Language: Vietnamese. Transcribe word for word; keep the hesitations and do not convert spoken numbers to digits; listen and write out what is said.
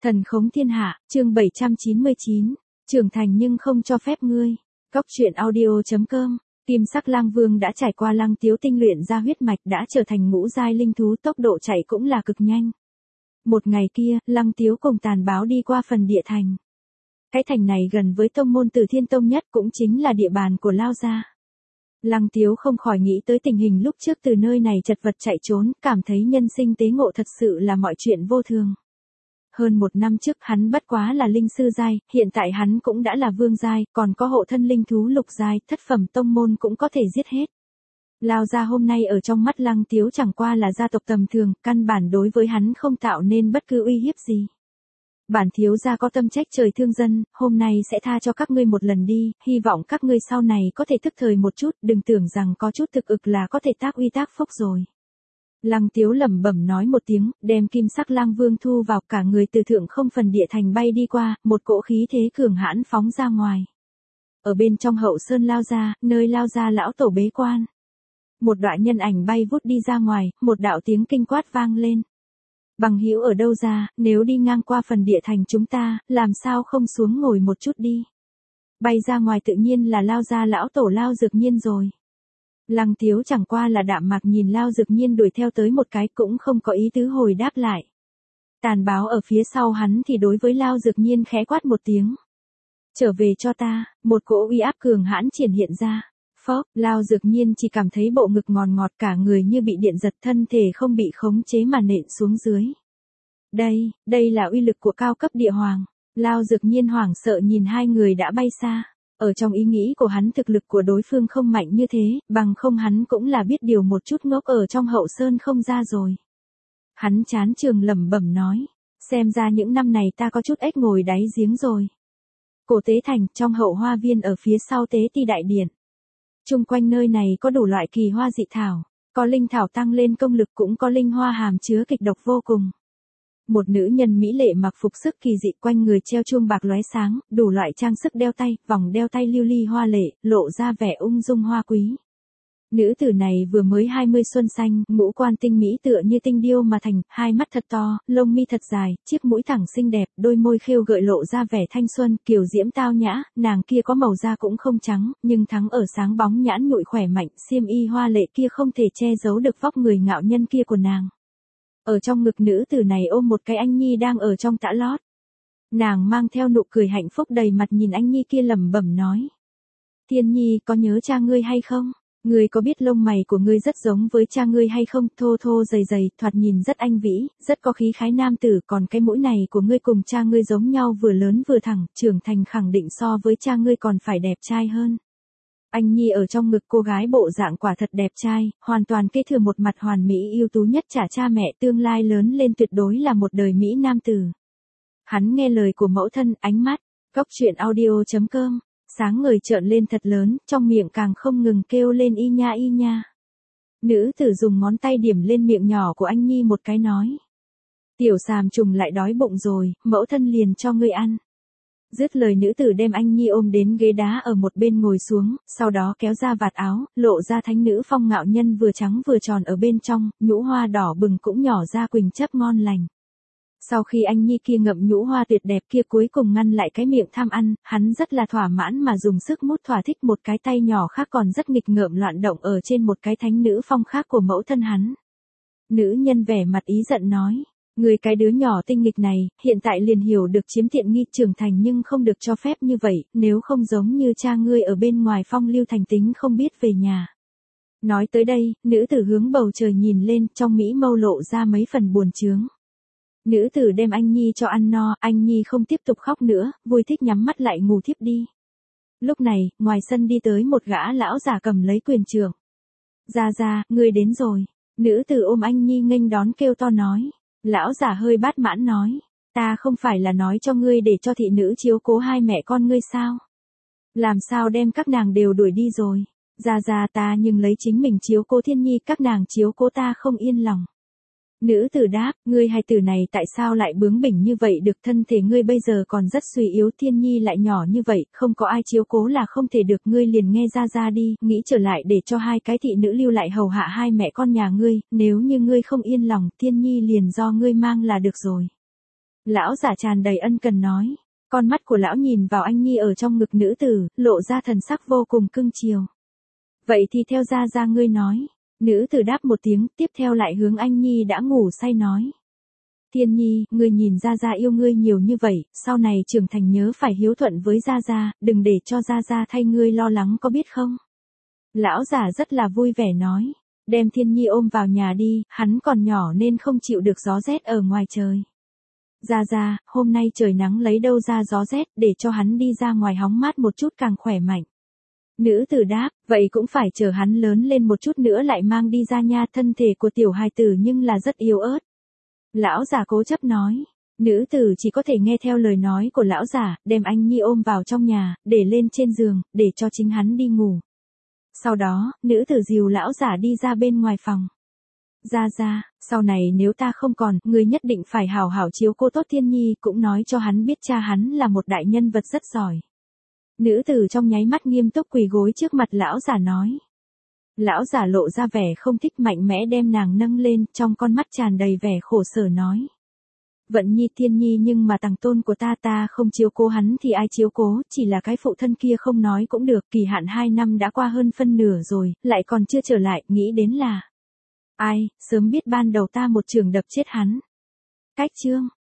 Thần khống thiên hạ, chương bảy trăm chín mươi chín, trưởng thành nhưng không cho phép ngươi. Góc truyện audio.com, Kim Sắc Lang Vương đã trải qua Lăng Tiếu tinh luyện ra huyết mạch đã trở thành ngũ giai linh thú, tốc độ chạy cũng là cực nhanh. Một ngày kia, Lăng Tiếu cùng Tàn Báo đi qua phần địa thành. Cái thành này gần với tông môn Tử Thiên Tông nhất, cũng chính là địa bàn của Lao gia. Lăng Tiếu không khỏi nghĩ tới tình hình lúc trước từ nơi này chật vật chạy trốn, cảm thấy nhân sinh tế ngộ thật sự là mọi chuyện vô thường. Hơn một năm trước hắn bất quá là linh sư giai, hiện tại hắn cũng đã là vương giai, còn có hộ thân linh thú lục giai, thất phẩm tông môn cũng có thể giết hết. Lao gia hôm nay ở trong mắt Lăng Tiếu chẳng qua là gia tộc tầm thường, căn bản đối với hắn không tạo nên bất cứ uy hiếp gì. Bản thiếu gia có tâm trách trời thương dân, hôm nay sẽ tha cho các ngươi một lần đi, hy vọng các ngươi sau này có thể thức thời một chút, đừng tưởng rằng có chút thực ực là có thể tác uy tác phúc rồi. Lăng Tiếu lẩm bẩm nói một tiếng, đem Kim Sắc Lang Vương thu vào, cả người từ thượng không phần địa thành bay đi qua, một cỗ khí thế cường hãn phóng ra ngoài. Ở bên trong hậu sơn Lao gia, nơi Lao gia lão tổ bế quan. Một đoạn nhân ảnh bay vút đi ra ngoài, một đạo tiếng kinh quát vang lên. Bằng hữu ở đâu ra, nếu đi ngang qua phần địa thành chúng ta, làm sao không xuống ngồi một chút đi. Bay ra ngoài tự nhiên là Lao gia lão tổ Lao Dược Nhiên rồi. Lăng Tiếu chẳng qua là đạm mạc nhìn Lao Dược Nhiên đuổi theo tới một cái, cũng không có ý tứ hồi đáp lại. Tàn Báo ở phía sau hắn thì đối với Lao Dược Nhiên khẽ quát một tiếng. Trở về cho ta, một cỗ uy áp cường hãn triển hiện ra. Phốc, Lao Dược Nhiên chỉ cảm thấy bộ ngực ngòn ngọt, cả người như bị điện giật, thân thể không bị khống chế mà nện xuống dưới. Đây, đây là uy lực của cao cấp địa hoàng. Lao Dược Nhiên hoảng sợ nhìn hai người đã bay xa. Ở trong ý nghĩ của hắn thực lực của đối phương không mạnh như thế, bằng không hắn cũng là biết điều một chút ngốc ở trong hậu sơn không ra rồi. Hắn chán trường lẩm bẩm nói, xem ra những năm này ta có chút ếch ngồi đáy giếng rồi. Cổ Tế Thành, trong hậu hoa viên ở phía sau Tế Ti Đại Điện. Chung quanh nơi này có đủ loại kỳ hoa dị thảo, có linh thảo tăng lên công lực, cũng có linh hoa hàm chứa kịch độc vô cùng. Một nữ nhân mỹ lệ mặc phục sức kỳ dị, quanh người treo chuông bạc lóe sáng, đủ loại trang sức đeo tay, vòng đeo tay lưu ly hoa lệ, lộ ra vẻ ung dung hoa quý. Nữ tử này vừa mới hai mươi xuân xanh, ngũ quan tinh mỹ tựa như tinh điêu mà thành, hai mắt thật to, lông mi thật dài, chiếc mũi thẳng xinh đẹp, đôi môi khêu gợi lộ ra vẻ thanh xuân, kiều diễm tao nhã, nàng kia có màu da cũng không trắng, nhưng thắng ở sáng bóng nhãn nhụi khỏe mạnh, xiêm y hoa lệ kia không thể che giấu được vóc người ngạo nhân kia của nàng. Ở trong ngực nữ tử này ôm một cái anh nhi đang ở trong tã lót. Nàng mang theo nụ cười hạnh phúc đầy mặt nhìn anh nhi kia lẩm bẩm nói. Thiên Nhi, có nhớ cha ngươi hay không? Ngươi có biết lông mày của ngươi rất giống với cha ngươi hay không? Thô thô dày dày, thoạt nhìn rất anh vĩ, rất có khí khái nam tử, còn cái mũi này của ngươi cùng cha ngươi giống nhau, vừa lớn vừa thẳng, trưởng thành khẳng định so với cha ngươi còn phải đẹp trai hơn. Anh nhi ở trong ngực cô gái bộ dạng quả thật đẹp trai, hoàn toàn kế thừa một mặt hoàn mỹ ưu tú nhất trả cha mẹ, tương lai lớn lên tuyệt đối là một đời mỹ nam tử. Hắn nghe lời của mẫu thân, ánh mắt, góc truyện audio.com, sáng ngời trợn lên thật lớn, trong miệng càng không ngừng kêu lên y nha y nha. Nữ tử dùng ngón tay điểm lên miệng nhỏ của anh nhi một cái nói. Tiểu Sàm Trùng lại đói bụng rồi, mẫu thân liền cho ngươi ăn. Dứt lời nữ tử đem anh nhi ôm đến ghế đá ở một bên ngồi xuống, sau đó kéo ra vạt áo, lộ ra thánh nữ phong ngạo nhân vừa trắng vừa tròn ở bên trong, nhũ hoa đỏ bừng cũng nhỏ ra quỳnh chấp ngon lành. Sau khi anh nhi kia ngậm nhũ hoa tuyệt đẹp kia cuối cùng ngăn lại cái miệng tham ăn, hắn rất là thỏa mãn mà dùng sức mút thỏa thích, một cái tay nhỏ khác còn rất nghịch ngợm loạn động ở trên một cái thánh nữ phong khác của mẫu thân hắn. Nữ nhân vẻ mặt ý giận nói. Người cái đứa nhỏ tinh nghịch này, hiện tại liền hiểu được chiếm tiện nghi, trưởng thành nhưng không được cho phép như vậy, nếu không giống như cha ngươi ở bên ngoài phong lưu thành tính không biết về nhà. Nói tới đây, nữ tử hướng bầu trời nhìn lên, trong mỹ mâu lộ ra mấy phần buồn chướng. Nữ tử đem anh nhi cho ăn no, anh nhi không tiếp tục khóc nữa, vui thích nhắm mắt lại ngủ thiếp đi. Lúc này, ngoài sân đi tới một gã lão giả cầm lấy quyền trưởng. Ra ra, ngươi đến rồi. Nữ tử ôm anh nhi nghênh đón kêu to nói. Lão giả hơi bát mãn nói, ta không phải là nói cho ngươi để cho thị nữ chiếu cố hai mẹ con ngươi sao? Làm sao đem các nàng đều đuổi đi rồi? Ra ra ta nhưng lấy chính mình chiếu cố Thiên Nhi, các nàng chiếu cố ta không yên lòng. Nữ tử đáp, ngươi hài tử này tại sao lại bướng bỉnh như vậy được, thân thể ngươi bây giờ còn rất suy yếu, Thiên Nhi lại nhỏ như vậy, không có ai chiếu cố là không thể được, ngươi liền nghe ra ra đi, nghĩ trở lại để cho hai cái thị nữ lưu lại hầu hạ hai mẹ con nhà ngươi, nếu như ngươi không yên lòng, Thiên Nhi liền do ngươi mang là được rồi. Lão giả tràn đầy ân cần nói. Con mắt của lão nhìn vào anh nhi ở trong ngực nữ tử, lộ ra thần sắc vô cùng cưng chiều. Vậy thì theo gia gia ngươi nói. Nữ tử đáp một tiếng, tiếp theo lại hướng anh nhi đã ngủ say nói. Thiên nhi, ngươi nhìn gia gia yêu ngươi nhiều như vậy, sau này trưởng thành nhớ phải hiếu thuận với gia gia, đừng để cho gia gia thay ngươi lo lắng có biết không? Lão giả rất là vui vẻ nói. Đem Thiên nhi ôm vào nhà đi, hắn còn nhỏ nên không chịu được gió rét ở ngoài trời. Gia gia, hôm nay trời nắng lấy đâu ra gió rét, để cho hắn đi ra ngoài hóng mát một chút càng khỏe mạnh. Nữ tử đáp, vậy cũng phải chờ hắn lớn lên một chút nữa lại mang đi ra nha, thân thể của tiểu hài tử nhưng là rất yếu ớt. Lão giả cố chấp nói. Nữ tử chỉ có thể nghe theo lời nói của lão giả, đem anh nhi ôm vào trong nhà, để lên trên giường, để cho chính hắn đi ngủ. Sau đó, nữ tử dìu lão giả đi ra bên ngoài phòng. Gia gia, sau này nếu ta không còn, ngươi nhất định phải hảo hảo chiếu cô tốt Thiên nhi, cũng nói cho hắn biết cha hắn là một đại nhân vật rất giỏi. Nữ tử trong nháy mắt nghiêm túc quỳ gối trước mặt lão giả nói. Lão giả lộ ra vẻ không thích, mạnh mẽ đem nàng nâng lên, trong con mắt tràn đầy vẻ khổ sở nói. Vận nhi Thiên nhi, nhưng mà tàng tôn của ta ta không chiếu cố hắn thì ai chiếu cố, chỉ là cái phụ thân kia không nói cũng được, kỳ hạn hai năm đã qua hơn phân nửa rồi, lại còn chưa trở lại, nghĩ đến là. Ai, sớm biết ban đầu ta một trường đập chết hắn. Cách chương.